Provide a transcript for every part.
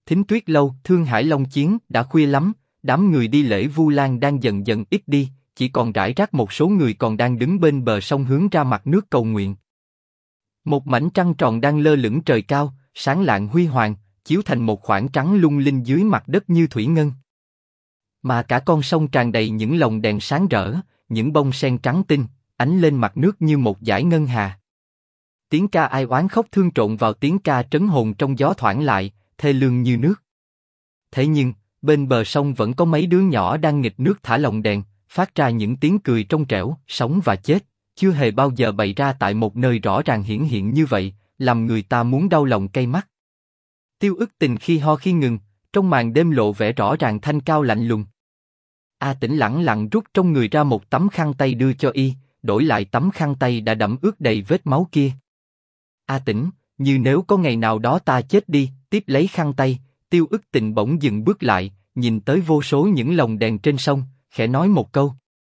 Thính Tuyết Lâu, Thương Hải Long Chiến, đã khuya lắm, đám người đi lễ Vu Lan đang dần dần ít đi, chỉ còn rải rác một số người còn đang đứng bên bờ sông hướng ra mặt nước cầu nguyện. Một mảnh trăng tròn đang lơ lửng trời cao, sáng lạng huy hoàng, chiếu thành một khoảng trắng lung linh dưới mặt đất như thủy ngân. Mà cả con sông tràn đầy những lồng đèn sáng rỡ, những bông sen trắng tinh, ánh lên mặt nước như một dải ngân hà. Tiếng ca ai oán khóc thương trộn vào tiếng ca trấn hồn trong gió thoảng lại, thê lương như nước. Thế nhưng, bên bờ sông vẫn có mấy đứa nhỏ đang nghịch nước thả lồng đèn, phát ra những tiếng cười trong trẻo, sống và chết, chưa hề bao giờ bày ra tại một nơi rõ ràng hiển hiện như vậy, làm người ta muốn đau lòng cay mắt. Tiêu Ức Tình khi ho khi ngừng, trong màn đêm lộ vẻ rõ ràng thanh cao lạnh lùng. A Tĩnh lẳng lặng rút trong người ra một tấm khăn tay đưa cho y, đổi lại tấm khăn tay đã đẫm ướt đầy vết máu kia. A Tĩnh, như nếu có ngày nào đó ta chết đi, tiếp lấy khăn tay. Tiêu Ức Tình bỗng dừng bước lại, nhìn tới vô số những lồng đèn trên sông, khẽ nói một câu.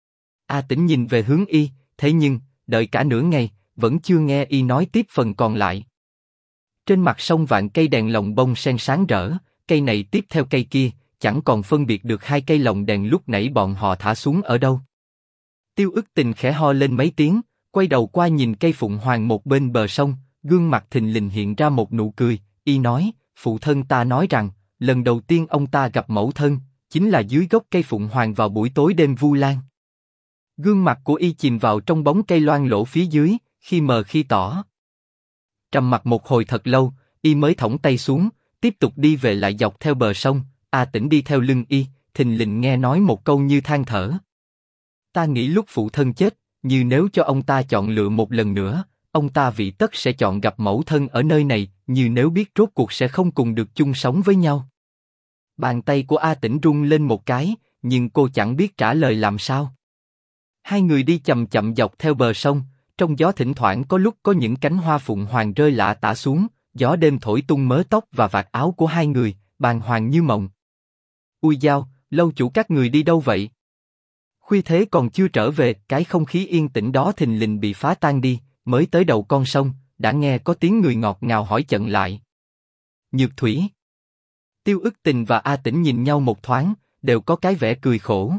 A Tĩnh nhìn về hướng y, thế nhưng đợi cả nửa ngày, vẫn chưa nghe y nói tiếp phần còn lại. Trên mặt sông vạn cây đèn lồng bông sen sáng rỡ, cây này tiếp theo cây kia, chẳng còn phân biệt được hai cây lồng đèn lúc nãy bọn họ thả xuống ở đâu. Tiêu Ức Tình khẽ ho lên mấy tiếng, quay đầu qua nhìn cây phụng hoàng một bên bờ sông, gương mặt thình lình hiện ra một nụ cười. Y nói, phụ thân ta nói rằng, lần đầu tiên ông ta gặp mẫu thân, chính là dưới gốc cây phụng hoàng vào buổi tối đêm Vu Lan. Gương mặt của y chìm vào trong bóng cây loang lổ phía dưới, khi mờ khi tỏ. Trầm mặc một hồi thật lâu, y mới thõng tay xuống, tiếp tục đi về lại dọc theo bờ sông. A Tĩnh đi theo lưng y, thình lình nghe nói một câu như than thở. Ta nghĩ lúc phụ thân chết, như nếu cho ông ta chọn lựa một lần nữa, ông ta vị tất sẽ chọn gặp mẫu thân ở nơi này, như nếu biết rốt cuộc sẽ không cùng được chung sống với nhau. Bàn tay của A Tĩnh rung lên một cái, nhưng cô chẳng biết trả lời làm sao. Hai người đi chậm chậm dọc theo bờ sông, trong gió thỉnh thoảng có lúc có những cánh hoa phụng hoàng rơi lả tả xuống, gió đêm thổi tung mớ tóc và vạt áo của hai người, bàng hoàng như mộng. Ui dao, lâu chủ các người đi đâu vậy? Khuya thế còn chưa trở về, cái không khí yên tĩnh đó thình lình bị phá tan đi, mới tới đầu con sông, đã nghe có tiếng người ngọt ngào hỏi chận lại. Nhược Thủy. Tiêu Ức Tình và A Tĩnh nhìn nhau một thoáng, đều có cái vẻ cười khổ.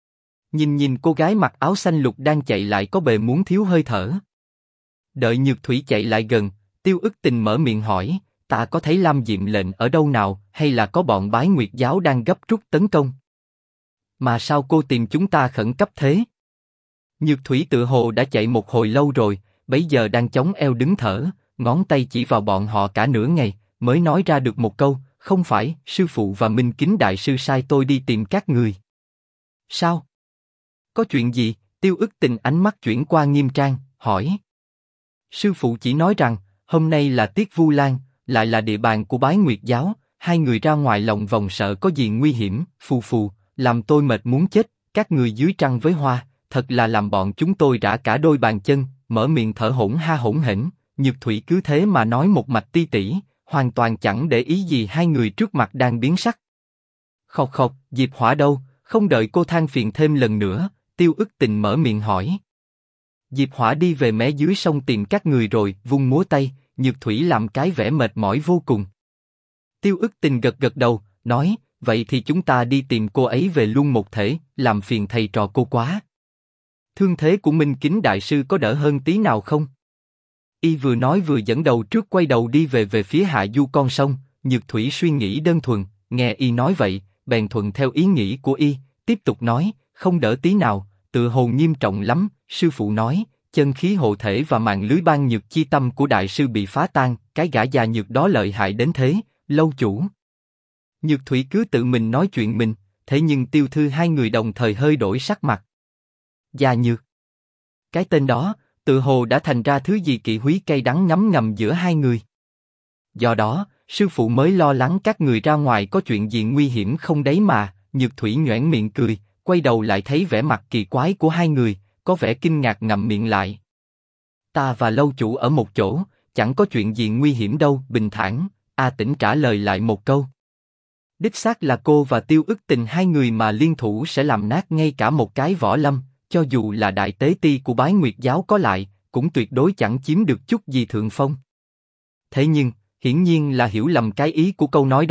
Nhìn cô gái mặc áo xanh lục đang chạy lại có bề muốn thiếu hơi thở. Đợi Nhược Thủy chạy lại gần, Tiêu Ức Tình mở miệng hỏi, ta có thấy Lam Diệm lệnh ở đâu nào, hay là có bọn Bái Nguyệt giáo đang gấp rút tấn công? Mà sao cô tìm chúng ta khẩn cấp thế? Nhược Thủy tự hồ đã chạy một hồi lâu rồi, bấy giờ đang chống eo đứng thở, ngón tay chỉ vào bọn họ cả nửa ngày, mới nói ra được một câu, không phải, sư phụ và Minh Kính đại sư sai tôi đi tìm các người. Sao? Có chuyện gì? Tiêu Ức Tình ánh mắt chuyển qua nghiêm trang, hỏi. Sư phụ chỉ nói rằng, hôm nay là tiết Vu Lan, lại là địa bàn của Bái Nguyệt giáo, hai người ra ngoài lòng vòng sợ có gì nguy hiểm, phù phù, làm tôi mệt muốn chết, các người dưới trăng với hoa, thật là làm bọn chúng tôi rã cả đôi bàn chân, mở miệng thở hổn hển. Nhược Thủy cứ thế mà nói một mạch ti tỉ, hoàn toàn chẳng để ý gì hai người trước mặt đang biến sắc. Khộc khộc, Diệp Hỏa đâu? Không đợi cô than phiền thêm lần nữa, Tiêu Ức Tình mở miệng hỏi. Diệp Hỏa đi về mé dưới sông tìm các người rồi, vung múa tay. Nhược Thủy làm cái vẻ mệt mỏi vô cùng. Tiêu Ức Tình gật gật đầu, nói, vậy thì chúng ta đi tìm cô ấy về luôn một thể, làm phiền thầy trò cô quá. Thương thế của Minh Kính đại sư có đỡ hơn tí nào không? Y vừa nói vừa dẫn đầu trước quay đầu đi về phía hạ du con sông. Nhược Thủy suy nghĩ đơn thuần, nghe Y nói vậy, bèn thuận theo ý nghĩ của Y, tiếp tục nói, không đỡ tí nào, tự hồ nghiêm trọng lắm. Sư phụ nói, chân khí hộ thể và mạng lưới ban nhược chi tâm của đại sư bị phá tan, cái gã già nhược đó lợi hại đến thế, lâu chủ. Nhược Thủy cứ tự mình nói chuyện mình, thế nhưng Tiêu Thư hai người đồng thời hơi đổi sắc mặt. Già nhược. Cái tên đó, tự hồ đã thành ra thứ gì kỵ húy cay đắng ngấm ngầm giữa hai người. Do đó, sư phụ mới lo lắng các người ra ngoài có chuyện gì nguy hiểm không đấy mà. Nhược Thủy nhoẻn miệng cười, quay đầu lại thấy vẻ mặt kỳ quái của hai người, có vẻ kinh ngạc ngậm miệng lại. Ta và lâu chủ ở một chỗ, chẳng có chuyện gì nguy hiểm đâu, bình thản. A Tĩnh trả lời lại một câu. Đích xác là cô và Tiêu Ức Tình hai người mà liên thủ sẽ làm nát ngay cả một cái võ lâm, cho dù là đại tế ti của Bái Nguyệt giáo có lại, cũng tuyệt đối chẳng chiếm được chút gì thượng phong. Thế nhưng, hiển nhiên là hiểu lầm cái ý của câu nói đó,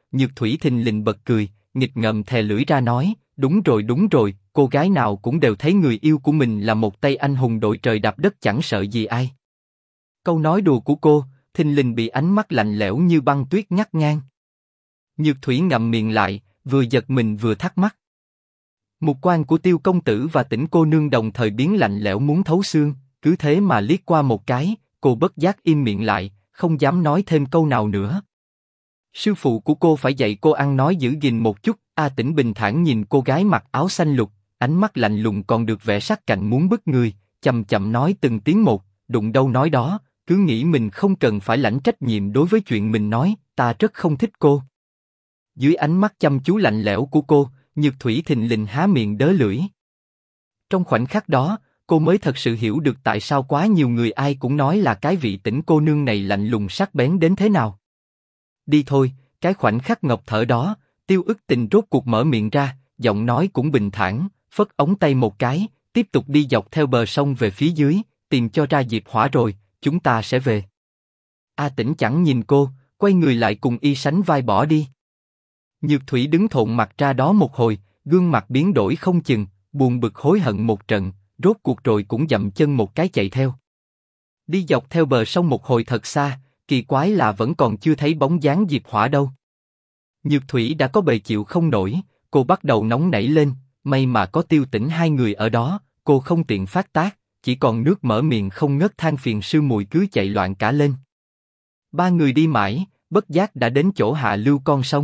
Nhược Thủy thình lình bật cười, nghịch ngợm thè lưỡi ra nói, đúng rồi, cô gái nào cũng đều thấy người yêu của mình là một tay anh hùng đội trời đạp đất chẳng sợ gì ai. Câu nói đùa của cô, thình lình bị ánh mắt lạnh lẽo như băng tuyết ngắt ngang. Nhược Thủy ngậm miệng lại, vừa giật mình vừa thắc mắc. Mục quan của Tiêu công tử và Tĩnh cô nương đồng thời biến lạnh lẽo muốn thấu xương, cứ thế mà liếc qua một cái, cô bất giác im miệng lại, không dám nói thêm câu nào nữa. Sư phụ của cô phải dạy cô ăn nói giữ gìn một chút. A Tĩnh bình thản nhìn cô gái mặc áo xanh lục, ánh mắt lạnh lùng còn được vẻ sắc cạnh muốn bức người, chậm chậm nói từng tiếng một, đụng đâu nói đó, cứ nghĩ mình không cần phải lãnh trách nhiệm đối với chuyện mình nói, ta rất không thích cô. Dưới ánh mắt chăm chú lạnh lẽo của cô, Nhược Thủy thình lình há miệng đớ lưỡi. Trong khoảnh khắc đó, cô mới thật sự hiểu được tại sao quá nhiều người ai cũng nói là cái vị Tĩnh cô nương này lạnh lùng sắc bén đến thế nào. Đi thôi, cái khoảnh khắc ngọc thở đó, Tiêu Ức Tình rốt cuộc mở miệng ra, giọng nói cũng bình thản, phất ống tay một cái, tiếp tục đi dọc theo bờ sông về phía dưới, tìm cho ra Diệp Hỏa rồi, chúng ta sẽ về. A Tĩnh chẳng nhìn cô, quay người lại cùng y sánh vai bỏ đi. Nhược Thủy đứng thộn mặt ra đó một hồi, gương mặt biến đổi không chừng, buồn bực hối hận một trận, rốt cuộc rồi cũng dậm chân một cái chạy theo. Đi dọc theo bờ sông một hồi thật xa, kỳ quái là vẫn còn chưa thấy bóng dáng Diệp Hỏa đâu. Nhược Thủy đã có bề chịu không nổi, cô bắt đầu nóng nảy lên, may mà có Tiêu Tĩnh hai người ở đó, cô không tiện phát tác, chỉ còn nước mở miệng không ngớt than phiền sư muội cứ chạy loạn cả lên. Ba người đi mãi, bất giác đã đến chỗ hạ lưu con sông.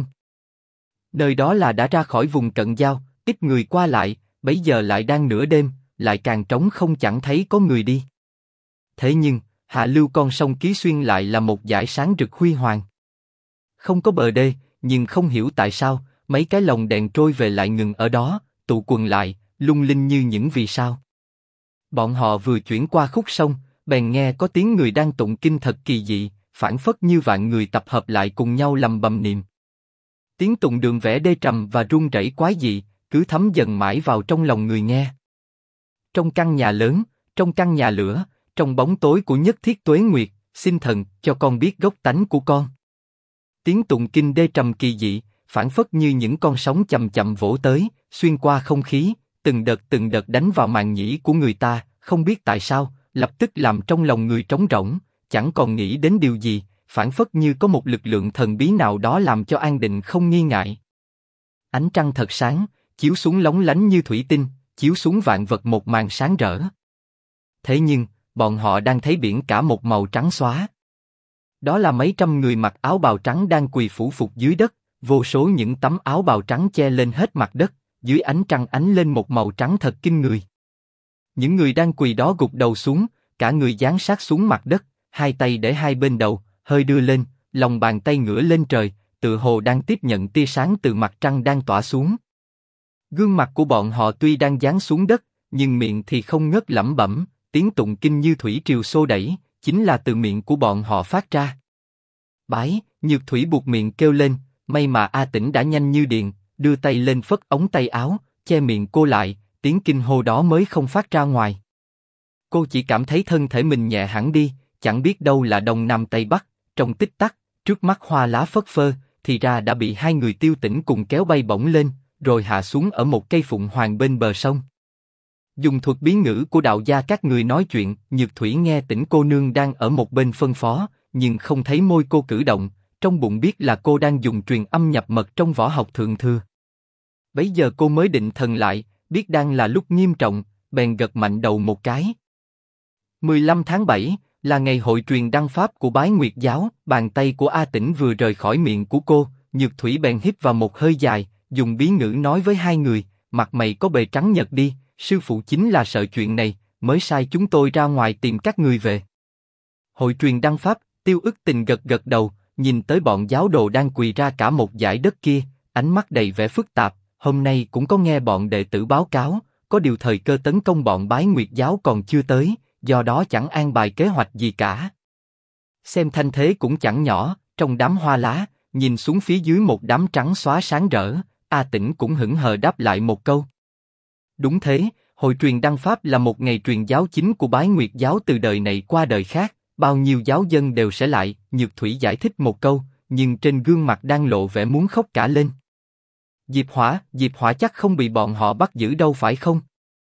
Nơi đó là đã ra khỏi vùng cận giao, ít người qua lại, bấy giờ lại đang nửa đêm, lại càng trống không chẳng thấy có người đi. Thế nhưng, hạ lưu con sông Ký Xuyên lại là một dải sáng rực huy hoàng. Không có bờ đê, nhưng không hiểu tại sao, mấy cái lồng đèn trôi về lại ngừng ở đó, tụ quần lại, lung linh như những vì sao. Bọn họ vừa chuyển qua khúc sông, bèn nghe có tiếng người đang tụng kinh thật kỳ dị, phảng phất như vạn người tập hợp lại cùng nhau lầm bầm niệm. Tiếng tụng đường vẽ đê trầm và rung rẩy quái dị, cứ thấm dần mãi vào trong lòng người nghe. Trong căn nhà lớn, trong căn nhà lửa, trong bóng tối của nhất thiết tuế nguyệt, xin thần cho con biết gốc tánh của con. Tiếng tụng kinh đê trầm kỳ dị, phảng phất như những con sóng chậm chậm vỗ tới, xuyên qua không khí, từng đợt đánh vào màng nhĩ của người ta, không biết tại sao, lập tức làm trong lòng người trống rỗng, chẳng còn nghĩ đến điều gì, phảng phất như có một lực lượng thần bí nào đó làm cho an định không nghi ngại. Ánh trăng thật sáng, chiếu xuống lóng lánh như thủy tinh, chiếu xuống vạn vật một màn sáng rỡ. Thế nhưng, bọn họ đang thấy biển cả một màu trắng xóa. Đó là mấy trăm người mặc áo bào trắng đang quỳ phủ phục dưới đất, vô số những tấm áo bào trắng che lên hết mặt đất, dưới ánh trăng ánh lên một màu trắng thật kinh người. Những người đang quỳ đó gục đầu xuống, cả người dán sát xuống mặt đất, hai tay để hai bên đầu, hơi đưa lên, lòng bàn tay ngửa lên trời, tựa hồ đang tiếp nhận tia sáng từ mặt trăng đang tỏa xuống. Gương mặt của bọn họ tuy đang dán xuống đất, nhưng miệng thì không ngớt lẩm bẩm, tiếng tụng kinh như thủy triều xô đẩy, chính là từ miệng của bọn họ phát ra. Bái, Nhược Thủy buột miệng kêu lên, may mà A Tĩnh đã nhanh như điện, đưa tay lên phất ống tay áo, che miệng cô lại, tiếng kinh hô đó mới không phát ra ngoài. Cô chỉ cảm thấy thân thể mình nhẹ hẳn đi, chẳng biết đâu là đông nam tây bắc, trong tích tắc, trước mắt hoa lá phất phơ, thì ra đã bị hai người Tiêu Tĩnh cùng kéo bay bổng lên, rồi hạ xuống ở một cây phụng hoàng bên bờ sông. Dùng thuật bí ngữ của đạo gia các người nói chuyện, Nhược Thủy nghe Tĩnh cô nương đang ở một bên phân phó, nhưng không thấy môi cô cử động, trong bụng biết là cô đang dùng truyền âm nhập mật trong võ học thượng thừa. Bấy giờ cô mới định thần lại, biết đang là lúc nghiêm trọng, bèn gật mạnh đầu một cái. 15 tháng 7 là ngày hội truyền đăng pháp của Bái Nguyệt giáo, bàn tay của A Tĩnh vừa rời khỏi miệng của cô, Nhược Thủy bèn hít vào một hơi dài, dùng bí ngữ nói với hai người, mặt mày có bề trắng nhật đi, sư phụ chính là sợ chuyện này, mới sai chúng tôi ra ngoài tìm các người về. Hội truyền đăng pháp, Tiêu Ức Tình gật gật đầu, nhìn tới bọn giáo đồ đang quỳ ra cả một dải đất kia, ánh mắt đầy vẻ phức tạp, hôm nay cũng có nghe bọn đệ tử báo cáo, có điều thời cơ tấn công bọn Bái Nguyệt giáo còn chưa tới, do đó chẳng an bài kế hoạch gì cả. Xem thanh thế cũng chẳng nhỏ, trong đám hoa lá, nhìn xuống phía dưới một đám trắng xóa sáng rỡ, A Tĩnh cũng hững hờ đáp lại một câu. Đúng thế, hội truyền đăng pháp là một ngày truyền giáo chính của Bái Nguyệt giáo từ đời này qua đời khác, bao nhiêu giáo dân đều sẽ lại. Nhược Thủy giải thích một câu, nhưng trên gương mặt đang lộ vẻ muốn khóc cả lên. Diệp Hỏa chắc không bị bọn họ bắt giữ đâu phải không?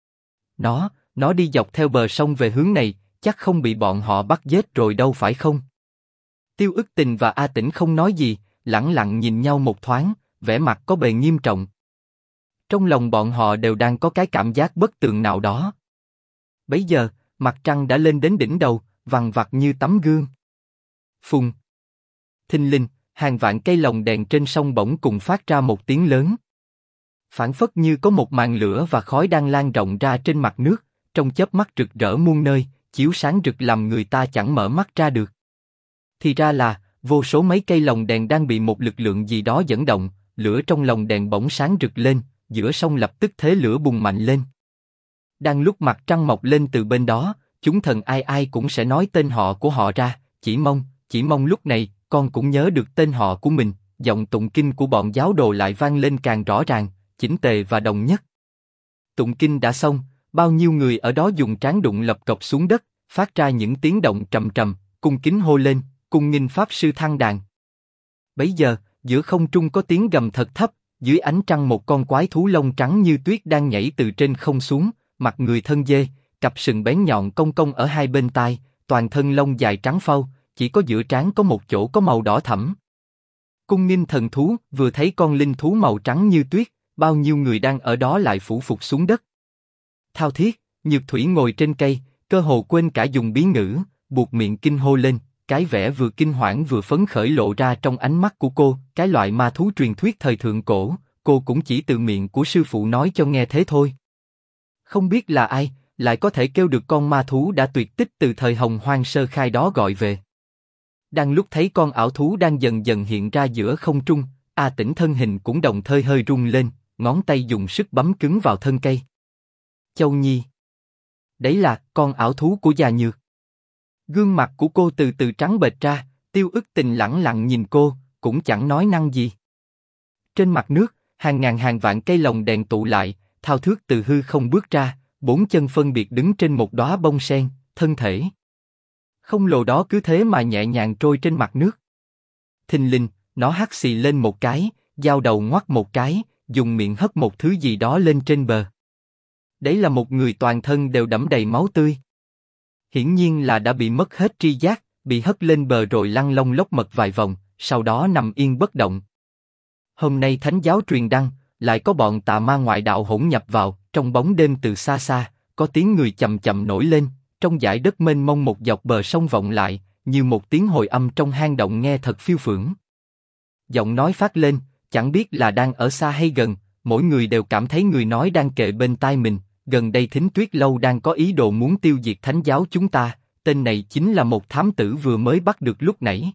Nó đi dọc theo bờ sông về hướng này, chắc không bị bọn họ bắt giết rồi đâu phải không? Tiêu Ức Tình và A Tĩnh không nói gì, lẳng lặng nhìn nhau một thoáng, vẻ mặt có bề nghiêm trọng. Trong lòng bọn họ đều đang có cái cảm giác bất tường nào đó. Bấy giờ, mặt trăng đã lên đến đỉnh đầu, vằn vặt như tấm gương. Phùng. Thình lình, hàng vạn cây lồng đèn trên sông bỗng cùng phát ra một tiếng lớn. Phảng phất như có một màn lửa và khói đang lan rộng ra trên mặt nước, trong chớp mắt rực rỡ muôn nơi, chiếu sáng rực làm người ta chẳng mở mắt ra được. Thì ra là, vô số mấy cây lồng đèn đang bị một lực lượng gì đó dẫn động, lửa trong lồng đèn bỗng sáng rực lên, giữa sông lập tức thế lửa bùng mạnh lên. Đang lúc mặt trăng mọc lên từ bên đó, chúng thần ai ai cũng sẽ nói tên họ của họ ra, chỉ mong lúc này, con cũng nhớ được tên họ của mình, giọng tụng kinh của bọn giáo đồ lại vang lên càng rõ ràng, chỉnh tề và đồng nhất. Tụng kinh đã xong, bao nhiêu người ở đó dùng trán đụng lập cập xuống đất, phát ra những tiếng động trầm trầm, cung kính hô lên, cung nghinh pháp sư thăng đàn. Bấy giờ, giữa không trung có tiếng gầm thật thấp, dưới ánh trăng một con quái thú lông trắng như tuyết đang nhảy từ trên không xuống, mặt người thân dê, cặp sừng bén nhọn cong cong ở hai bên tai, toàn thân lông dài trắng phau, chỉ có giữa trán có một chỗ có màu đỏ thẫm. Cung nghinh thần thú vừa thấy con linh thú màu trắng như tuyết, bao nhiêu người đang ở đó lại phủ phục xuống đất. Thao Thiết, Nhược Thủy ngồi trên cây, cơ hồ quên cả dùng bí ngữ, buột miệng kinh hô lên, cái vẻ vừa kinh hoảng vừa phấn khởi lộ ra trong ánh mắt của cô, cái loại ma thú truyền thuyết thời thượng cổ, cô cũng chỉ từ miệng của sư phụ nói cho nghe thế thôi. Không biết là ai, lại có thể kêu được con ma thú đã tuyệt tích từ thời Hồng Hoang sơ khai đó gọi về. Đang lúc thấy con ảo thú đang dần dần hiện ra giữa không trung, A Tĩnh thân hình cũng đồng thời hơi rung lên, ngón tay dùng sức bấm cứng vào thân cây. Châu Nhi. Đấy là con ảo thú của già Nhược. Gương mặt của cô từ từ trắng bệch ra, Tiêu Ức Tình lẳng lặng nhìn cô, cũng chẳng nói năng gì. Trên mặt nước, hàng ngàn hàng vạn cây lồng đèn tụ lại, Thao Thước từ hư không bước ra, bốn chân phân biệt đứng trên một đóa bông sen, thân thể không lồ đó cứ thế mà nhẹ nhàng trôi trên mặt nước. Thình lình, nó hắt xì lên một cái, dao đầu ngoắt một cái, dùng miệng hất một thứ gì đó lên trên bờ. Đấy là một người toàn thân đều đẫm đầy máu tươi. Hiển nhiên là đã bị mất hết tri giác, bị hất lên bờ rồi lăn lông lốc mật vài vòng, sau đó nằm yên bất động. Hôm nay thánh giáo truyền đăng, lại có bọn tà ma ngoại đạo hỗn nhập vào, trong bóng đêm từ xa xa, có tiếng người chậm chậm nổi lên, trong dải đất mênh mông một dọc bờ sông vọng lại, như một tiếng hồi âm trong hang động nghe thật phiêu phưởng. Giọng nói phát lên, chẳng biết là đang ở xa hay gần, mỗi người đều cảm thấy người nói đang kề bên tai mình. Gần đây Thính Tuyết Lâu đang có ý đồ muốn tiêu diệt thánh giáo chúng ta, tên này chính là một thám tử vừa mới bắt được lúc nãy.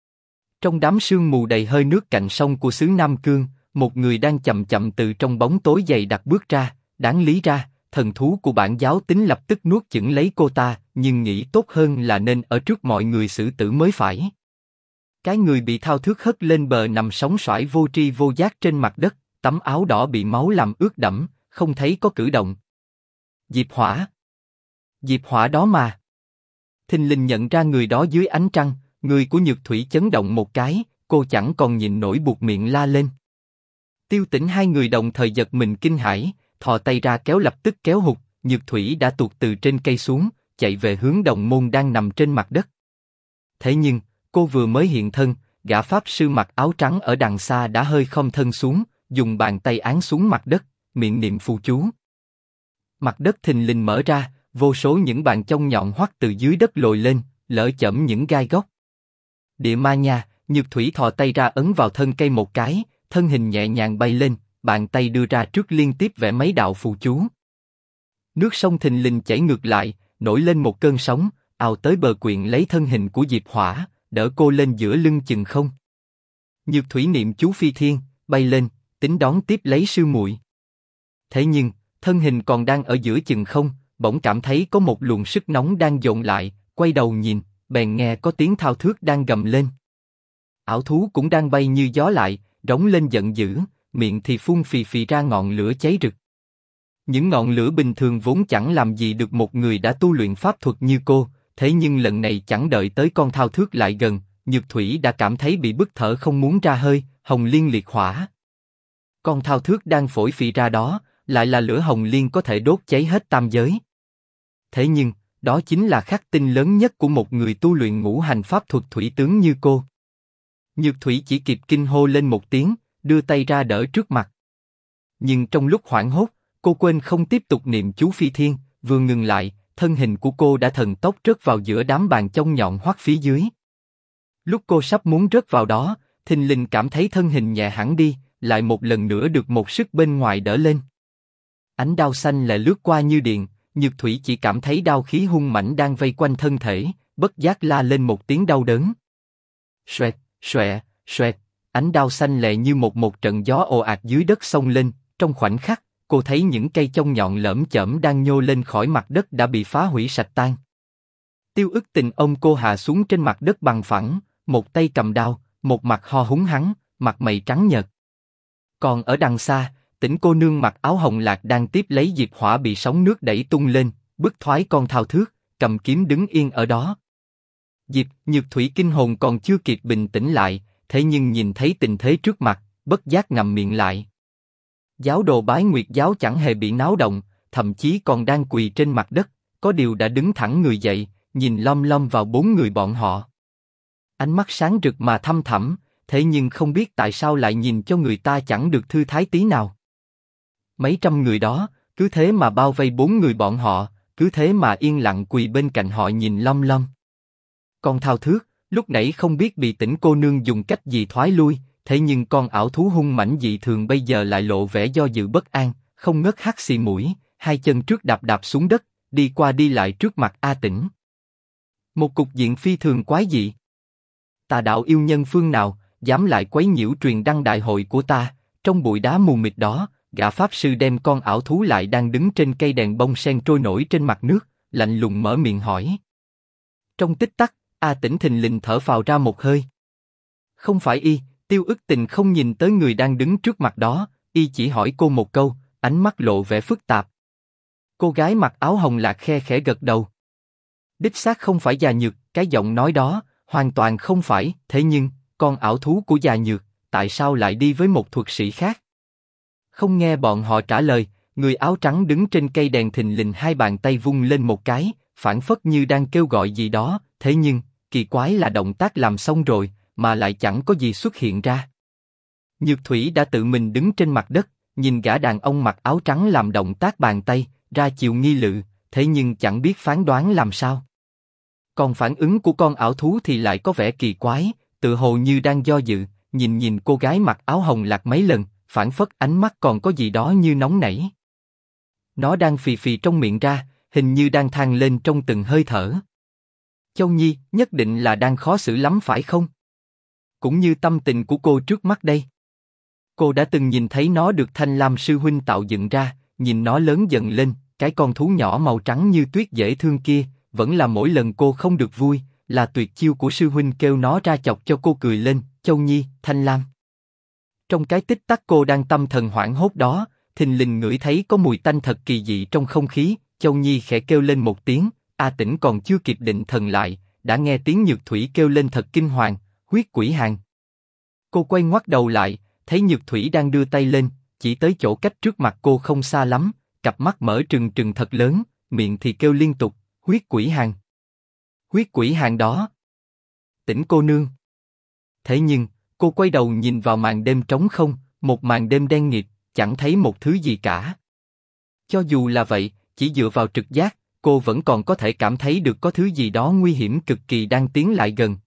Trong đám sương mù đầy hơi nước cạnh sông của xứ Nam Cương, một người đang chậm chậm từ trong bóng tối dày đặc bước ra, đáng lý ra, thần thú của bản giáo tính lập tức nuốt chửng lấy cô ta, nhưng nghĩ tốt hơn là nên ở trước mọi người xử tử mới phải. Cái người bị Thao Thước hất lên bờ nằm sóng xoải vô tri vô giác trên mặt đất, tấm áo đỏ bị máu làm ướt đẫm, không thấy có cử động. Diệp Hỏa đó mà. Thình lình nhận ra người đó dưới ánh trăng, người của Nhược Thủy chấn động một cái, cô chẳng còn nhìn nổi buột miệng la lên. Tiêu Tĩnh hai người đồng thời giật mình kinh hãi, thò tay ra kéo lập tức kéo hụt, Nhược Thủy đã tuột từ trên cây xuống, chạy về hướng đồng môn đang nằm trên mặt đất. Thế nhưng, cô vừa mới hiện thân, gã pháp sư mặc áo trắng ở đằng xa đã hơi khom thân xuống, dùng bàn tay án xuống mặt đất, miệng niệm phù chú. Mặt đất thình lình mở ra, vô số những bàn chông nhọn hoắt từ dưới đất lồi lên, lỡ chẩm những gai góc. Địa ma nha, Nhược Thủy thò tay ra ấn vào thân cây một cái, thân hình nhẹ nhàng bay lên, bàn tay đưa ra trước liên tiếp vẽ mấy đạo phù chú. Nước sông thình lình chảy ngược lại, nổi lên một cơn sóng, ào tới bờ quyện lấy thân hình của Diệp Hỏa, đỡ cô lên giữa lưng chừng không. Nhược Thủy niệm chú phi thiên, bay lên, tính đón tiếp lấy sư muội. Thế nhưng, thân hình còn đang ở giữa chừng không, bỗng cảm thấy có một luồng sức nóng đang dồn lại, quay đầu nhìn, bèn nghe có tiếng Thao Thước đang gầm lên. Ảo thú cũng đang bay như gió lại, rống lên giận dữ, miệng thì phun phì phì ra ngọn lửa cháy rực. Những ngọn lửa bình thường vốn chẳng làm gì được một người đã tu luyện pháp thuật như cô, thế nhưng lần này chẳng đợi tới con Thao Thước lại gần, Nhược Thủy đã cảm thấy bị bức thở không muốn ra hơi, hồng liên liệt hỏa. Con thao thước đang phổi phì ra đó, lại là lửa hồng liên có thể đốt cháy hết tam giới. Thế nhưng, đó chính là khắc tinh lớn nhất của một người tu luyện ngũ hành pháp thuật thủy tướng như cô. Nhược Thủy chỉ kịp kinh hô lên một tiếng, đưa tay ra đỡ trước mặt. Nhưng trong lúc hoảng hốt, cô quên không tiếp tục niệm chú phi thiên, vừa ngừng lại, thân hình của cô đã thần tốc rớt vào giữa đám bàn chông nhọn hoắt phía dưới. Lúc cô sắp muốn rớt vào đó, thình lình cảm thấy thân hình nhẹ hẳn đi, lại một lần nữa được một sức bên ngoài đỡ lên. Ánh đao xanh lại lướt qua như điện, Nhược Thủy chỉ cảm thấy đao khí hung mãnh đang vây quanh thân thể, bất giác la lên một tiếng đau đớn. Xoẹt, xoẹt, xoẹt, ánh đao xanh lẹ như một trận gió ồ ạt dưới đất xông lên, trong khoảnh khắc, cô thấy những cây chông nhọn lởm chởm đang nhô lên khỏi mặt đất đã bị phá hủy sạch tan. Tiêu Ức Tình ôm cô hạ xuống trên mặt đất bằng phẳng, một tay cầm đao, một mặt ho húng hắng, mặt mày trắng nhợt. Còn ở đằng xa, Tỉnh cô nương mặc áo hồng lạc đang tiếp lấy diệp hỏa bị sóng nước đẩy tung lên, bức thoái con thao thước, cầm kiếm đứng yên ở đó. Nhược Thủy kinh hồn còn chưa kịp bình tĩnh lại, thế nhưng nhìn thấy tình thế trước mặt, bất giác ngậm miệng lại. Giáo đồ Bái Nguyệt giáo chẳng hề bị náo động, thậm chí còn đang quỳ trên mặt đất, có điều đã đứng thẳng người dậy, nhìn lom lom vào bốn người bọn họ. Ánh mắt sáng rực mà thâm thẳm, thế nhưng không biết tại sao lại nhìn cho người ta chẳng được thư thái tí nào. Mấy trăm người đó, cứ thế mà bao vây bốn người bọn họ, cứ thế mà yên lặng quỳ bên cạnh họ nhìn lom lom. Con thao thước, lúc nãy không biết bị Tỉnh cô nương dùng cách gì thoái lui, thế nhưng con ảo thú hung mãnh dị thường bây giờ lại lộ vẻ do dự bất an, không ngớt hắt xì mũi, hai chân trước đạp đạp xuống đất, đi qua đi lại trước mặt A Tĩnh. Một cục diện phi thường quái dị. Tà đạo yêu nhân phương nào dám lại quấy nhiễu truyền đăng đại hội của ta? Trong bụi đá mù mịt đó, gã pháp sư đem con ảo thú lại đang đứng trên cây đèn bông sen trôi nổi trên mặt nước, lạnh lùng mở miệng hỏi. Trong tích tắc, A Tĩnh thình lình thở phào ra một hơi. Không phải y, Tiêu Ức Tình không nhìn tới người đang đứng trước mặt đó, y chỉ hỏi cô một câu, ánh mắt lộ vẻ phức tạp. Cô gái mặc áo hồng lạc khe khẽ gật đầu. Đích xác không phải già nhược, cái giọng nói đó, hoàn toàn không phải, thế nhưng, con ảo thú của già nhược, tại sao lại đi với một thuật sĩ khác? Không nghe bọn họ trả lời, người áo trắng đứng trên cây đèn thình lình hai bàn tay vung lên một cái, phảng phất như đang kêu gọi gì đó, thế nhưng, kỳ quái là động tác làm xong rồi, mà lại chẳng có gì xuất hiện ra. Nhược Thủy đã tự mình đứng trên mặt đất, nhìn gã đàn ông mặc áo trắng làm động tác bàn tay, ra chiều nghi lự, thế nhưng chẳng biết phán đoán làm sao. Còn phản ứng của con ảo thú thì lại có vẻ kỳ quái, tự hồ như đang do dự, nhìn cô gái mặc áo hồng lạc mấy lần, phảng phất ánh mắt còn có gì đó như nóng nảy. Nó đang phì phì trong miệng ra, hình như đang than lên trong từng hơi thở. Châu Nhi, nhất định là đang khó xử lắm phải không? Cũng như tâm tình của cô trước mắt đây. Cô đã từng nhìn thấy nó được Thanh Lam sư huynh tạo dựng ra, nhìn nó lớn dần lên, cái con thú nhỏ màu trắng như tuyết dễ thương kia, vẫn là mỗi lần cô không được vui, là tuyệt chiêu của sư huynh kêu nó ra chọc cho cô cười lên, Châu Nhi, Thanh Lam. Trong cái tích tắc cô đang tâm thần hoảng hốt đó, thình lình ngửi thấy có mùi tanh thật kỳ dị trong không khí, Châu Nhi khẽ kêu lên một tiếng, A Tĩnh còn chưa kịp định thần lại, đã nghe tiếng Nhược Thủy kêu lên thật kinh hoàng, huyết quỷ hàn. Cô quay ngoắt đầu lại, thấy Nhược Thủy đang đưa tay lên, chỉ tới chỗ cách trước mặt cô không xa lắm, cặp mắt mở trừng trừng thật lớn, miệng thì kêu liên tục, huyết quỷ hàn. Huyết quỷ hàn đó. Tĩnh cô nương. Thế nhưng, cô quay đầu nhìn vào màn đêm trống không, một màn đêm đen nghịt, chẳng thấy một thứ gì cả. Cho dù là vậy, chỉ dựa vào trực giác, cô vẫn còn có thể cảm thấy được có thứ gì đó nguy hiểm cực kỳ đang tiến lại gần.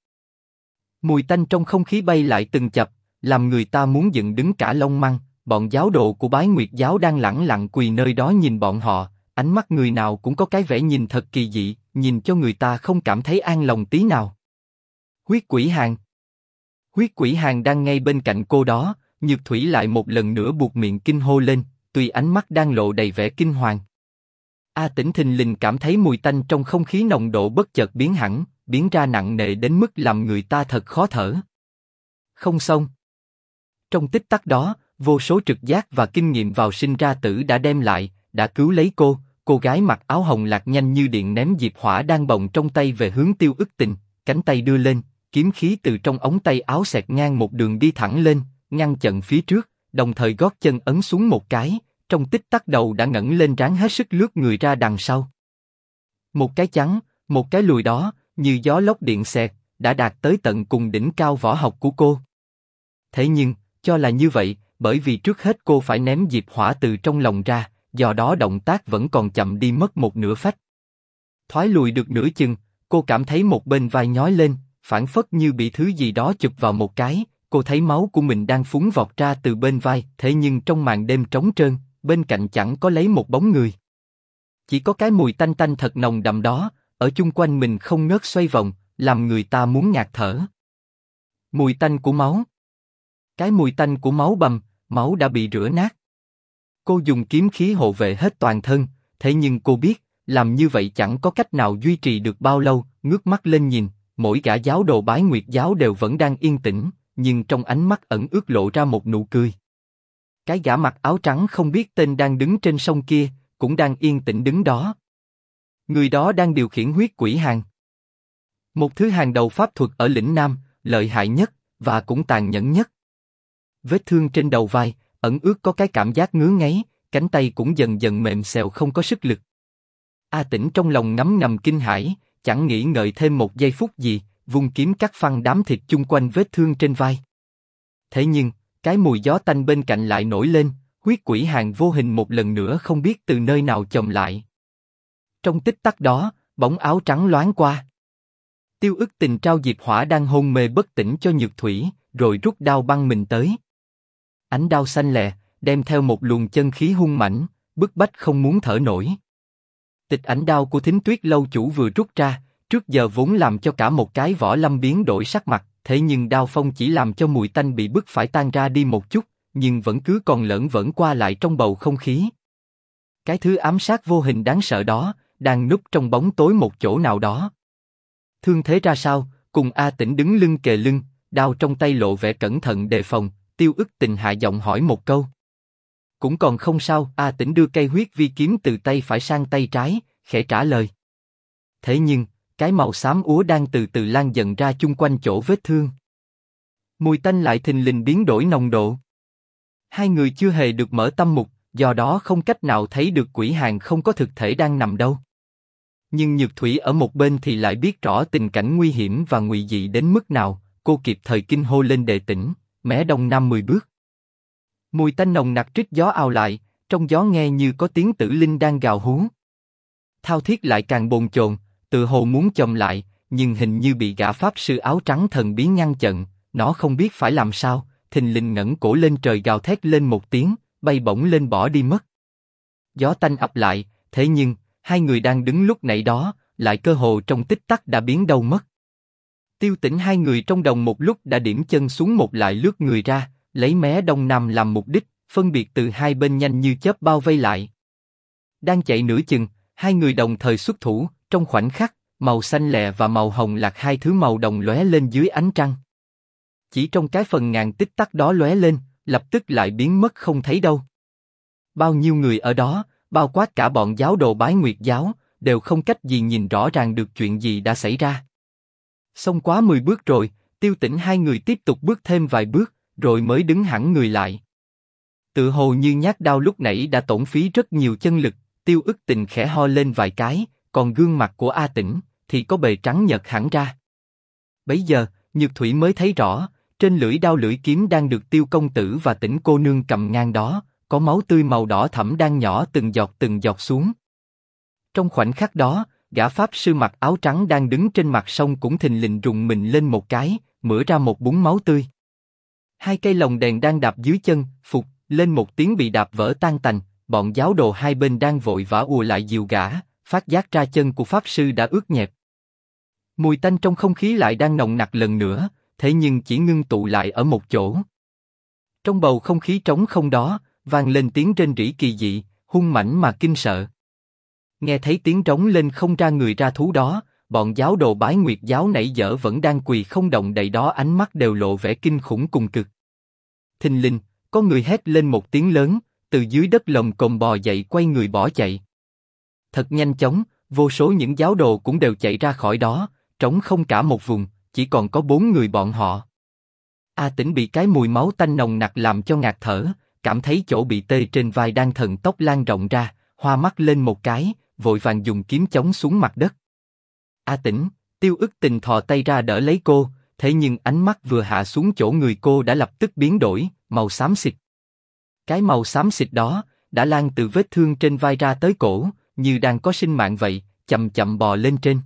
Mùi tanh trong không khí bay lại từng chập, làm người ta muốn dựng đứng cả lông măng. Bọn giáo đồ của Bái Nguyệt giáo đang lẳng lặng quỳ nơi đó nhìn bọn họ, ánh mắt người nào cũng có cái vẻ nhìn thật kỳ dị, nhìn cho người ta không cảm thấy an lòng tí nào. Huyết quỷ hàn. Huyết quỷ hàn đang ngay bên cạnh cô đó, Nhược Thủy lại một lần nữa buột miệng kinh hô lên, tuy ánh mắt đang lộ đầy vẻ kinh hoàng. A Tĩnh thình lình cảm thấy mùi tanh trong không khí nồng độ bất chợt biến hẳn, biến ra nặng nề đến mức làm người ta thật khó thở. Không xong. Trong tích tắc đó, vô số trực giác và kinh nghiệm vào sinh ra tử đã đem lại, đã cứu lấy cô gái mặc áo hồng lạc nhanh như điện ném diệp hỏa đang bồng trong tay về hướng Tiêu Ức Tình, cánh tay đưa lên, kiếm khí từ trong ống tay áo xẹt ngang một đường đi thẳng lên, ngăn chặn phía trước, đồng thời gót chân ấn xuống một cái, trong tích tắc đầu đã ngẩng lên ráng hết sức lướt người ra đằng sau. Một cái chắn, một cái lùi đó, như gió lốc điện xẹt, đã đạt tới tận cùng đỉnh cao võ học của cô. Thế nhưng, cho là như vậy, bởi vì trước hết cô phải ném diệp hỏa từ trong lòng ra, do đó động tác vẫn còn chậm đi mất một nửa phách. Thoái lùi được nửa chừng, cô cảm thấy một bên vai nhói lên, phảng phất như bị thứ gì đó chụp vào một cái, cô thấy máu của mình đang phúng vọt ra từ bên vai, thế nhưng trong màn đêm trống trơn, bên cạnh chẳng có lấy một bóng người. Chỉ có cái mùi tanh tanh thật nồng đậm đó, ở chung quanh mình không ngớt xoay vòng, làm người ta muốn ngạt thở. Mùi tanh của máu. Cái mùi tanh của máu bầm, máu đã bị rửa nát. Cô dùng kiếm khí hộ vệ hết toàn thân, thế nhưng cô biết, làm như vậy chẳng có cách nào duy trì được bao lâu, ngước mắt lên nhìn, mỗi gã giáo đồ Bái Nguyệt giáo đều vẫn đang yên tĩnh, nhưng trong ánh mắt ẩn ước lộ ra một nụ cười. Cái gã mặc áo trắng không biết tên đang đứng trên sông kia, cũng đang yên tĩnh đứng đó. Người đó đang điều khiển huyết quỷ hàn. Một thứ hàng đầu pháp thuật ở lĩnh Nam, lợi hại nhất, và cũng tàn nhẫn nhất. Vết thương trên đầu vai, ẩn ước có cái cảm giác ngứa ngáy, cánh tay cũng dần dần mềm xèo không có sức lực. A Tĩnh trong lòng ngấm ngầm kinh hãi, chẳng nghĩ ngợi thêm một giây phút gì, vung kiếm cắt phăng đám thịt chung quanh vết thương trên vai. Thế nhưng, cái mùi gió tanh bên cạnh lại nổi lên, huyết quỷ hàn vô hình một lần nữa không biết từ nơi nào chồng lại. Trong tích tắc đó, bóng áo trắng loáng qua. Tiêu Ức Tình trao diệp hỏa đang hôn mê bất tỉnh cho Nhược Thủy, rồi rút đao băng mình tới. Ánh đao xanh lè, đem theo một luồng chân khí hung mãnh, bức bách không muốn thở nổi. Tịch ảnh đao của Thính Tuyết lâu chủ vừa rút ra, trước giờ vốn làm cho cả một cái võ lâm biến đổi sắc mặt, thế nhưng đao phong chỉ làm cho mùi tanh bị bức phải tan ra đi một chút, nhưng vẫn cứ còn lởn vởn qua lại trong bầu không khí. Cái thứ ám sát vô hình đáng sợ đó, đang núp trong bóng tối một chỗ nào đó. Thương thế ra sao? Cùng A Tĩnh đứng lưng kề lưng, đao trong tay lộ vẻ cẩn thận đề phòng. Tiêu Ức Tình hạ giọng hỏi một câu. Cũng còn không sao. A Tĩnh đưa cây huyết vi kiếm từ tay phải sang tay trái, khẽ trả lời. Thế nhưng, cái màu xám úa đang từ từ lan dần ra chung quanh chỗ vết thương. Mùi tanh lại thình lình biến đổi nồng độ. Hai người chưa hề được mở tâm mục, do đó không cách nào thấy được quỷ hàn không có thực thể đang nằm đâu. Nhưng Nhược Thủy ở một bên thì lại biết rõ tình cảnh nguy hiểm và ngụy dị đến mức nào, cô kịp thời kinh hô lên Đệ Tĩnh, mé đông nam 10 bước. Mùi tanh nồng nặc trích gió ào lại, trong gió nghe như có tiếng tử linh đang gào hú. Thao thiết lại càng bồn chồn, tự hồ muốn chồm lại, nhưng hình như bị gã pháp sư áo trắng thần bí ngăn chặn, nó không biết phải làm sao, thình lình ngẩng cổ lên trời gào thét lên một tiếng, bay bổng lên bỏ đi mất. Gió tanh ập lại, thế nhưng, hai người đang đứng lúc nãy đó, lại cơ hồ trong tích tắc đã biến đâu mất. Tiêu Tĩnh hai người trong đồng một lúc đã điểm chân xuống một lại lướt người ra, lấy mé đông nam làm mục đích, phân biệt từ hai bên nhanh như chớp bao vây lại. Đang chạy nửa chừng, hai người đồng thời xuất thủ, trong khoảnh khắc, màu xanh lè và màu hồng lạc hai thứ màu đồng lóe lên dưới ánh trăng. Chỉ trong cái phần ngàn tích tắc đó lóe lên, lập tức lại biến mất không thấy đâu. Bao nhiêu người ở đó, bao quát cả bọn giáo đồ Bái Nguyệt giáo, đều không cách gì nhìn rõ ràng được chuyện gì đã xảy ra. Xông quá 10 bước rồi, Tiêu Tĩnh hai người tiếp tục bước thêm vài bước, rồi mới đứng hẳn người lại. Tự hồ như nhát đao lúc nãy đã tổn phí rất nhiều chân lực, Tiêu Ức Tình khẽ ho lên vài cái, còn gương mặt của A Tĩnh thì có bề trắng nhợt hẳn ra. Bấy giờ, Nhược Thủy mới thấy rõ, trên lưỡi đao lưỡi kiếm đang được Tiêu công tử và Tĩnh cô nương cầm ngang đó, có máu tươi màu đỏ thẫm đang nhỏ từng giọt xuống. Trong khoảnh khắc đó, gã pháp sư mặc áo trắng đang đứng trên mặt sông cũng thình lình rùng mình lên một cái, mửa ra một búng máu tươi. Hai cây lồng đèn đang đạp dưới chân, phụt lên một tiếng bị đạp vỡ tan tành. Bọn giáo đồ hai bên đang vội vã ùa lại dìu gã, phát giác ra chân của pháp sư đã ướt nhẹp. Mùi tanh trong không khí lại đang nồng nặc lần nữa, thế nhưng chỉ ngưng tụ lại ở một chỗ. Trong bầu không khí trống không đó, vang lên tiếng rên rỉ kỳ dị, hung mãnh mà kinh sợ. Nghe thấy tiếng trống lên không ra người ra thú đó, bọn giáo đồ Bái Nguyệt giáo nãy giờ vẫn đang quỳ không động đậy đó, ánh mắt đều lộ vẻ kinh khủng cùng cực. Thình lình, có người hét lên một tiếng lớn, từ dưới đất lồng cồm bò dậy quay người bỏ chạy. Thật nhanh chóng, vô số những giáo đồ cũng đều chạy ra khỏi đó, trống không cả một vùng, chỉ còn có 4 người bọn họ. A Tĩnh bị cái mùi máu tanh nồng nặc làm cho ngạt thở, cảm thấy chỗ bị tê trên vai đang thần tốc lan rộng ra, hoa mắt lên một cái, vội vàng dùng kiếm chống xuống mặt đất. A Tĩnh, Tiêu Ức Tình thò tay ra đỡ lấy cô, thế nhưng ánh mắt vừa hạ xuống chỗ người cô đã lập tức biến đổi, màu xám xịt. Cái màu xám xịt đó đã lan từ vết thương trên vai ra tới cổ, như đang có sinh mạng vậy, chậm chậm bò lên trên.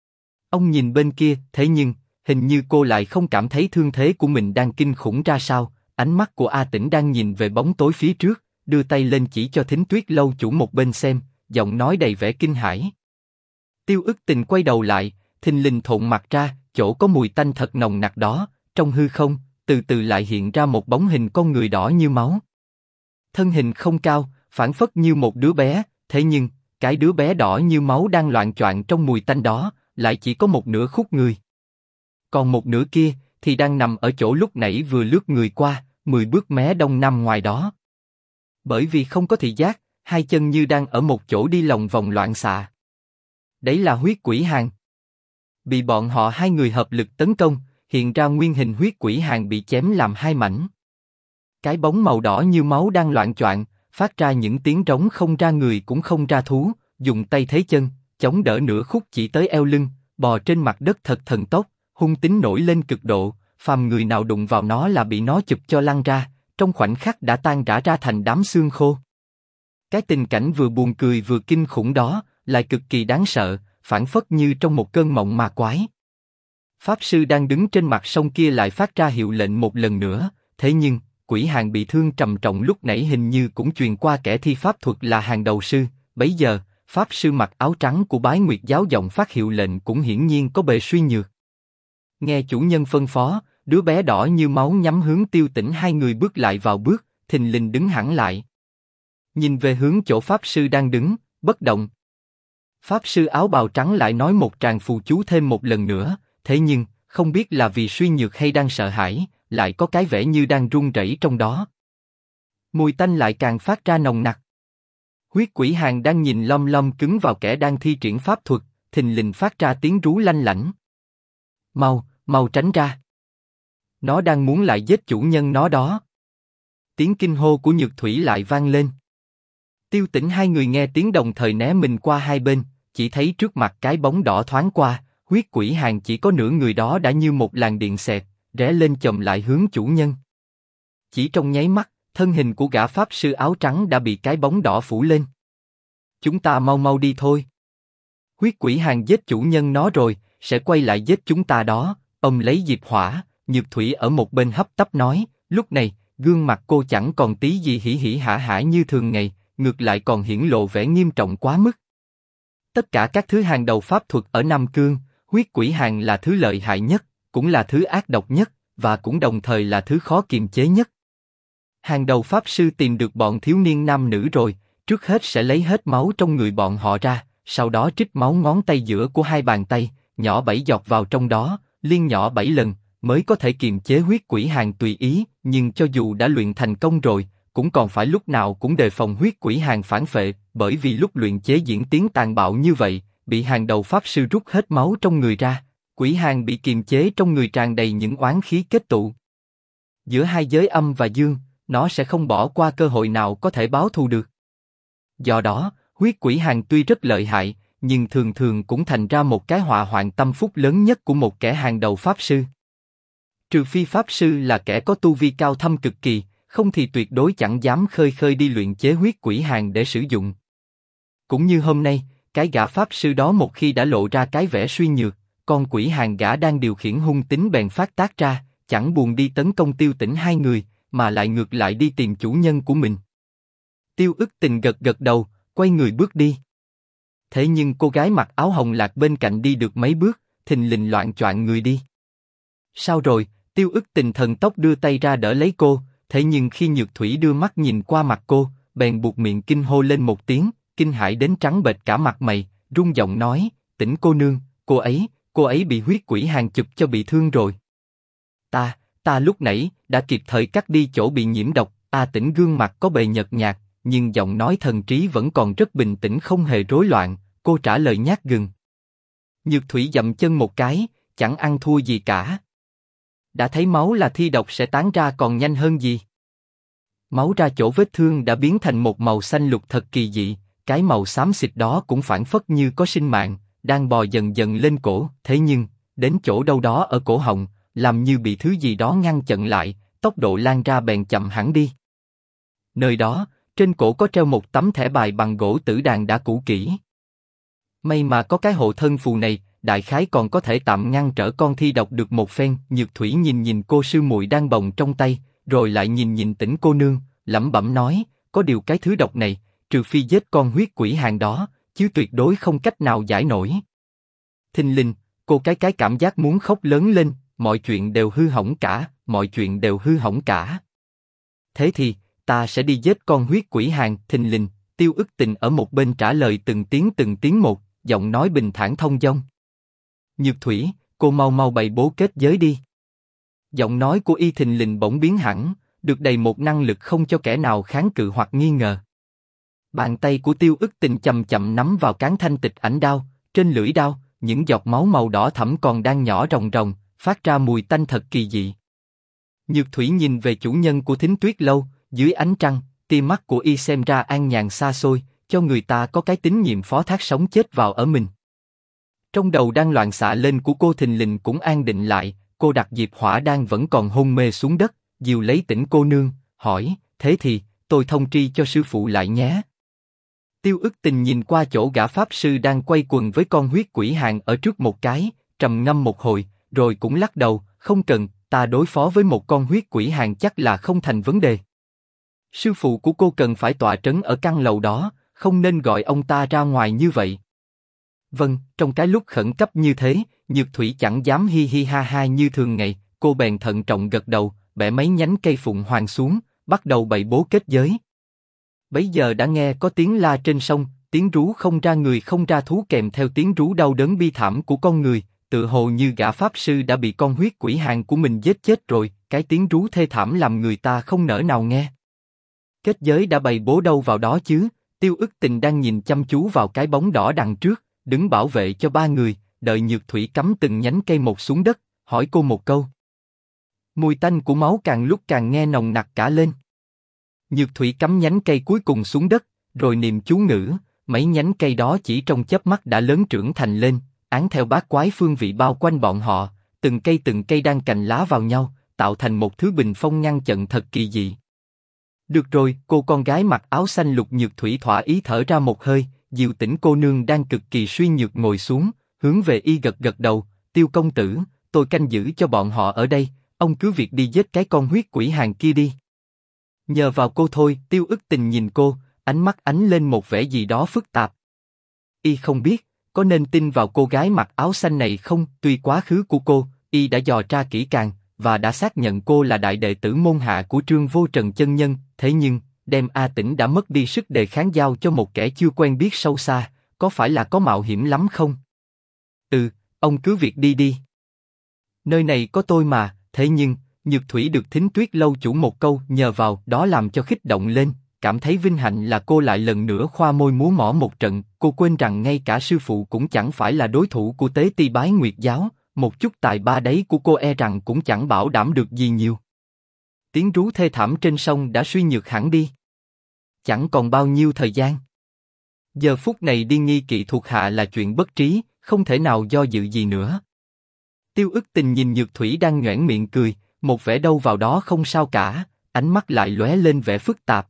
Ông nhìn bên kia, thế nhưng hình như cô lại không cảm thấy thương thế của mình đang kinh khủng ra sao. Ánh mắt của A Tĩnh đang nhìn về bóng tối phía trước, đưa tay lên chỉ cho Thính Tuyết lâu chủ một bên xem, giọng nói đầy vẻ kinh hãi. Tiêu Ức Tình quay đầu lại, thình lình thộn mặt ra, chỗ có mùi tanh thật nồng nặc đó, trong hư không, từ từ lại hiện ra một bóng hình con người đỏ như máu. Thân hình không cao, phảng phất như một đứa bé, thế nhưng cái đứa bé đỏ như máu đang loạng choạng trong mùi tanh đó, lại chỉ có một nửa khúc người. Còn một nửa kia thì đang nằm ở chỗ lúc nãy vừa lướt người qua, 10 bước mé đông nam ngoài đó. Bởi vì không có thị giác, hai chân như đang ở một chỗ đi lòng vòng loạn xạ. Đấy là huyết quỷ hàn. Bị bọn họ hai người hợp lực tấn công, hiện ra nguyên hình huyết quỷ hàn bị chém làm hai mảnh. Cái bóng màu đỏ như máu đang loạng choạng, phát ra những tiếng trống không ra người cũng không ra thú, dùng tay thế chân, chống đỡ nửa khúc chỉ tới eo lưng, bò trên mặt đất thật thần tốc, hung tính nổi lên cực độ, phàm người nào đụng vào nó là bị nó chụp cho lăn ra, trong khoảnh khắc đã tan rã ra thành đám xương khô. Cái tình cảnh vừa buồn cười vừa kinh khủng đó, lại cực kỳ đáng sợ, phảng phất như trong một cơn mộng ma quái. Pháp sư đang đứng trên mặt sông kia lại phát ra hiệu lệnh một lần nữa, thế nhưng quỷ hàn bị thương trầm trọng lúc nãy hình như cũng truyền qua kẻ thi pháp thuật là hàng đầu sư. Bấy giờ, pháp sư mặc áo trắng của Bái Nguyệt giáo giọng phát hiệu lệnh cũng hiển nhiên có bề suy nhược. Nghe chủ nhân phân phó, đứa bé đỏ như máu nhắm hướng Tiêu Tĩnh hai người bước lại vào bước, thình lình đứng hẳn lại. Nhìn về hướng chỗ pháp sư đang đứng, bất động. Pháp sư áo bào trắng lại nói một tràng phù chú thêm một lần nữa, thế nhưng không biết là vì suy nhược hay đang sợ hãi, lại có cái vẻ như đang run rẩy trong đó. Mùi tanh lại càng phát ra nồng nặc. Huyết quỷ hàn đang nhìn lom lom cứng vào kẻ đang thi triển pháp thuật, thình lình phát ra tiếng rú lanh lảnh. Mau, mau tránh ra. Nó đang muốn lại giết chủ nhân nó đó. Tiếng kinh hô của Nhược Thủy lại vang lên. Tiêu Tĩnh hai người nghe tiếng đồng thời né mình qua hai bên, chỉ thấy trước mặt cái bóng đỏ thoáng qua, huyết quỷ hàn chỉ có nửa người đó đã như một làn điện xẹt, rẽ lên chồm lại hướng chủ nhân. Chỉ trong nháy mắt, thân hình của gã pháp sư áo trắng đã bị cái bóng đỏ phủ lên. Chúng ta mau mau đi thôi. Huyết quỷ hàn giết chủ nhân nó rồi, sẽ quay lại giết chúng ta đó. Ông lấy diệp hỏa, Nhược Thủy ở một bên hấp tấp nói. Lúc này, gương mặt cô chẳng còn tí gì hỉ hỉ hả hả như thường ngày, ngược lại còn hiển lộ vẻ nghiêm trọng quá mức. Tất cả các thứ hàng đầu pháp thuật ở Nam Cương, huyết quỷ hàn là thứ lợi hại nhất, cũng là thứ ác độc nhất, và cũng đồng thời là thứ khó kiềm chế nhất. Hàng đầu pháp sư tìm được bọn thiếu niên nam nữ rồi, trước hết sẽ lấy hết máu trong người bọn họ ra, sau đó trích máu ngón tay giữa của hai bàn tay, nhỏ 7 giọt vào trong đó, liên nhỏ 7 lần, mới có thể kiềm chế huyết quỷ hàn tùy ý. Nhưng cho dù đã luyện thành công rồi, cũng còn phải lúc nào cũng đề phòng huyết quỷ hàn phản phệ, bởi vì lúc luyện chế diễn tiến tàn bạo như vậy, bị hàng đầu pháp sư rút hết máu trong người ra, quỷ hàn bị kiềm chế trong người tràn đầy những oán khí kết tụ. Giữa hai giới âm và dương, nó sẽ không bỏ qua cơ hội nào có thể báo thù được. Do đó, huyết quỷ hàn tuy rất lợi hại, nhưng thường thường cũng thành ra một cái họa hoạn tâm phúc lớn nhất của một kẻ hàng đầu pháp sư. Trừ phi pháp sư là kẻ có tu vi cao thâm cực kỳ, không thì tuyệt đối chẳng dám khơi khơi đi luyện chế huyết quỷ hàn để sử dụng. Cũng như hôm nay, cái gã pháp sư đó một khi đã lộ ra cái vẻ suy nhược, con quỷ hàn gã đang điều khiển hung tính bèn phát tác ra, chẳng buồn đi tấn công Tiêu Tĩnh hai người, mà lại ngược lại đi tìm chủ nhân của mình. Tiêu Ức Tình gật gật đầu, quay người bước đi. Thế nhưng cô gái mặc áo hồng lạc bên cạnh đi được mấy bước, thình lình loạng choạng người đi. Sao rồi? Tiêu Ức Tình thần tốc đưa tay ra đỡ lấy cô, thế nhưng khi Nhược Thủy đưa mắt nhìn qua mặt cô, bèn buột miệng kinh hô lên một tiếng, kinh hãi đến trắng bệch cả mặt mày, run giọng nói, Tĩnh cô nương, cô ấy bị huyết quỷ hàn chụp cho bị thương rồi. Ta lúc nãy đã kịp thời cắt đi chỗ bị nhiễm độc. A Tĩnh gương mặt có bề nhợt nhạt, nhưng giọng nói thần trí vẫn còn rất bình tĩnh không hề rối loạn, cô trả lời nhát gừng. Nhược Thủy dậm chân một cái, chẳng ăn thua gì cả. Đã thấy máu là thi độc sẽ tán ra còn nhanh hơn gì. Máu ra chỗ vết thương đã biến thành một màu xanh lục thật kỳ dị, cái màu xám xịt đó cũng phảng phất như có sinh mạng, đang bò dần dần lên cổ, thế nhưng, đến chỗ đâu đó ở cổ họng, làm như bị thứ gì đó ngăn chặn lại, tốc độ lan ra bèn chậm hẳn đi. Nơi đó, trên cổ có treo một tấm thẻ bài bằng gỗ tử đàn đã cũ kỹ. May mà có cái hộ thân phù này, đại khái còn có thể tạm ngăn trở con thi độc được một phen. Nhược Thủy nhìn nhìn cô sư muội đang bồng trong tay, rồi lại nhìn nhìn Tĩnh cô nương, lẩm bẩm nói, có điều cái thứ độc này, trừ phi giết con huyết quỷ hàng đó, chứ tuyệt đối không cách nào giải nổi. Thình lình, cô cái cảm giác muốn khóc lớn lên, mọi chuyện đều hư hỏng cả, mọi chuyện đều hư hỏng cả. Thế thì, ta sẽ đi giết con huyết quỷ hàng. Thình lình, Tiêu Ức Tình ở một bên trả lời từng tiếng một, giọng nói bình thản thông dong. Nhược Thủy, cô mau mau bày bố kết giới đi. Giọng nói của y thình lình bỗng biến hẳn, được đầy một năng lực không cho kẻ nào kháng cự hoặc nghi ngờ. Bàn tay của Tiêu Ức Tình chậm chậm nắm vào cán thanh tịch ảnh đao, trên lưỡi đao, những giọt máu màu đỏ thẫm còn đang nhỏ ròng ròng, phát ra mùi tanh thật kỳ dị. Nhược Thủy nhìn về chủ nhân của Thính Tuyết Lâu, dưới ánh trăng, tia mắt của y xem ra an nhàn xa xôi, cho người ta có cái tín nhiệm phó thác sống chết vào ở mình. Trong đầu đang loạn xạ lên của cô thình lình cũng an định lại, cô đặt diệp hỏa đan vẫn còn hôn mê xuống đất, dìu lấy Tĩnh cô nương, hỏi, thế thì, tôi thông tri cho sư phụ lại nhé. Tiêu Ức Tình nhìn qua chỗ gã pháp sư đang quay quần với con huyết quỷ hàng ở trước một cái, trầm ngâm một hồi, rồi cũng lắc đầu, không cần, ta đối phó với một con huyết quỷ hàng chắc là không thành vấn đề. Sư phụ của cô cần phải tọa trấn ở căn lầu đó, không nên gọi ông ta ra ngoài như vậy. Vâng, trong cái lúc khẩn cấp như thế, Nhược Thủy chẳng dám hi hi ha ha như thường ngày, cô bèn thận trọng gật đầu, bẻ mấy nhánh cây phụng hoàng xuống, bắt đầu bày bố kết giới. Bấy giờ đã nghe có tiếng la trên sông, tiếng rú không ra người không ra thú kèm theo tiếng rú đau đớn bi thảm của con người, tự hồ như gã pháp sư đã bị con huyết quỷ hàng của mình giết chết rồi, cái tiếng rú thê thảm làm người ta không nỡ nào nghe. Kết giới đã bày bố đâu vào đó chứ? Tiêu Ức Tình đang nhìn chăm chú vào cái bóng đỏ đằng trước, đứng bảo vệ cho ba người, đợi Nhược Thủy cắm từng nhánh cây một xuống đất, hỏi cô một câu. Mùi tanh của máu càng lúc càng nghe nồng nặc cả lên. Nhược Thủy cắm nhánh cây cuối cùng xuống đất, rồi niệm chú ngữ, mấy nhánh cây đó chỉ trong chớp mắt đã lớn trưởng thành lên, án theo bát quái phương vị bao quanh bọn họ, từng cây đang cành lá vào nhau, tạo thành một thứ bình phong ngăn chặn thật kỳ dị. Được rồi, cô con gái mặc áo xanh lục. Nhược Thủy thỏa ý thở ra một hơi, dìu Tĩnh cô nương đang cực kỳ suy nhược ngồi xuống, hướng về y gật gật đầu, Tiêu công tử, tôi canh giữ cho bọn họ ở đây, ông cứ việc đi giết cái con huyết quỷ hàng kia đi. Nhờ vào cô thôi. Tiêu Ức Tình nhìn cô, ánh mắt ánh lên một vẻ gì đó phức tạp. Y không biết, có nên tin vào cô gái mặc áo xanh này không? Tuy quá khứ của cô, y đã dò tra kỹ càng, và đã xác nhận cô là đại đệ tử môn hạ của Trương Vô Trần chân nhân, thế nhưng, đem A Tĩnh đã mất đi sức đề kháng giao cho một kẻ chưa quen biết sâu xa, có phải là có mạo hiểm lắm không? Ông cứ việc đi đi. Nơi này có tôi mà, thế nhưng, Nhược Thủy được Thính Tuyết Lâu chủ một câu nhờ vào đó làm cho khích động lên, cảm thấy vinh hạnh là cô lại lần nữa khoa môi múa mỏ một trận, cô quên rằng ngay cả sư phụ cũng chẳng phải là đối thủ của Tế Ti Bái Nguyệt Giáo, một chút tài ba đấy của cô e rằng cũng chẳng bảo đảm được gì nhiều. Tiếng rú thê thảm trên sông đã suy nhược hẳn đi. Chẳng còn bao nhiêu thời gian. Giờ phút này đi nghi kỵ thuộc hạ là chuyện bất trí, không thể nào do dự gì nữa. Tiêu Ức Tình nhìn Nhược Thủy đang nhoẻn miệng cười, một vẻ đâu vào đó không sao cả, ánh mắt lại lóe lên vẻ phức tạp.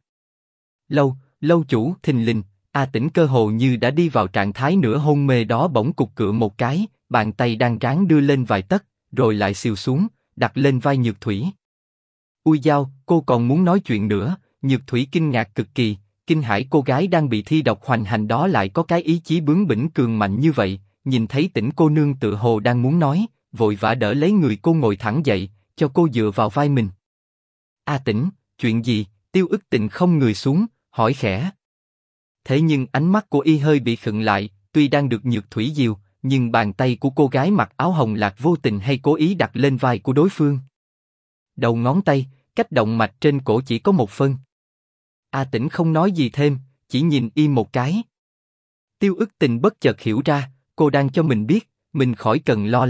Lâu chủ. Thình lình, A Tĩnh cơ hồ như đã đi vào trạng thái nửa hôn mê đó bỗng cục cựa một cái, bàn tay đang ráng đưa lên vài tấc, rồi lại xìu xuống, đặt lên vai Nhược Thủy. Ui dao, cô còn muốn nói chuyện nữa. Nhược Thủy kinh ngạc cực kỳ, kinh hãi cô gái đang bị thi độc hoành hành đó lại có cái ý chí bướng bỉnh cường mạnh như vậy, nhìn thấy Tĩnh cô nương tự hồ đang muốn nói, vội vã đỡ lấy người cô ngồi thẳng dậy, cho cô dựa vào vai mình. A Tĩnh, chuyện gì? Tiêu Ức Tình không người xuống, hỏi khẽ. Thế nhưng ánh mắt của y hơi bị khựng lại, tuy đang được Nhược Thủy dìu, nhưng bàn tay của cô gái mặc áo hồng lạc vô tình hay cố ý đặt lên vai của đối phương. Đầu ngón tay, cách động mạch trên cổ chỉ có một phân. A Tĩnh không nói gì thêm, chỉ nhìn y một cái. Tiêu Ức Tình bất chợt hiểu ra, cô đang cho mình biết, mình khỏi cần lo lắng,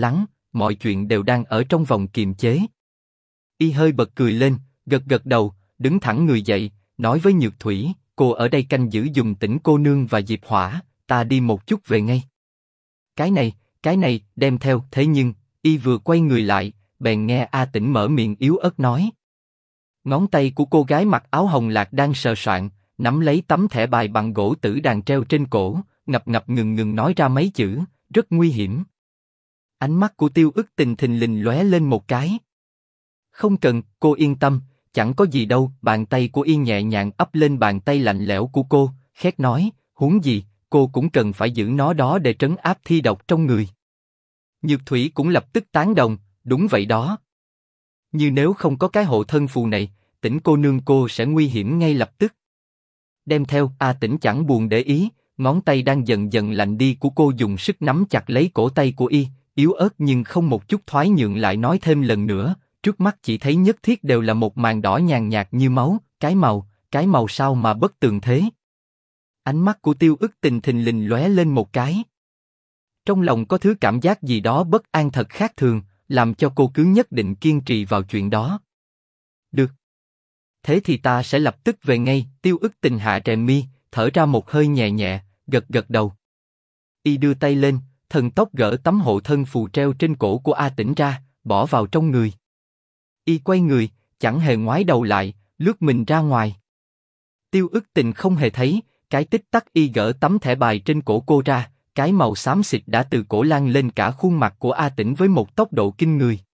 mọi chuyện đều đang ở trong vòng kiềm chế. Y hơi bật cười lên, gật gật đầu, đứng thẳng người dậy, nói với Nhược Thủy, cô ở đây canh giữ giùm Tĩnh cô nương và Diệp Hỏa, ta đi một chút về ngay. Cái này, đem theo. Thế nhưng, Y vừa quay người lại, bèn nghe A Tĩnh mở miệng yếu ớt nói. Ngón tay của cô gái mặc áo hồng lạc đang sờ soạn, nắm lấy tấm thẻ bài bằng gỗ tử đàn treo trên cổ, ngập ngập ngừng ngừng nói ra mấy chữ, rất nguy hiểm. Ánh mắt của Tiêu Ức Tình thình lình lóe lên một cái. Không cần, cô yên tâm, chẳng có gì đâu. Bàn tay của Y nhẹ nhàng ấp lên bàn tay lạnh lẽo của cô, khét nói, huống gì, cô cũng cần phải giữ nó đó để trấn áp thi độc trong người. Nhược Thủy cũng lập tức tán đồng, đúng vậy đó. Như nếu không có cái hộ thân phù này, Tĩnh cô nương cô sẽ nguy hiểm ngay lập tức. Đem theo. A Tĩnh chẳng buồn để ý, ngón tay đang dần dần lạnh đi của cô dùng sức nắm chặt lấy cổ tay của Y, yếu ớt nhưng không một chút thoái nhượng lại nói thêm lần nữa, trước mắt chỉ thấy nhất thiết đều là một màn đỏ nhàn nhạt như máu, cái màu sao mà bất tường thế. Ánh mắt của Tiêu Ức Tình thình lình lóe lên một cái. Trong lòng có thứ cảm giác gì đó bất an thật khác thường, làm cho cô cứ nhất định kiên trì vào chuyện đó. Được. Thế thì ta sẽ lập tức về ngay. Tiêu Ức Tình hạ rèm mi, thở ra một hơi nhẹ nhẹ, gật gật đầu. Y đưa tay lên, thần tốc gỡ tấm hộ thân phù treo trên cổ của A Tĩnh ra, bỏ vào trong người. Y quay người, chẳng hề ngoái đầu lại, lướt mình ra ngoài. Tiêu Ức Tình không hề thấy, cái tích tắc Y gỡ tấm thẻ bài trên cổ cô ra, cái màu xám xịt đã từ cổ lan lên cả khuôn mặt của A Tĩnh với một tốc độ kinh người.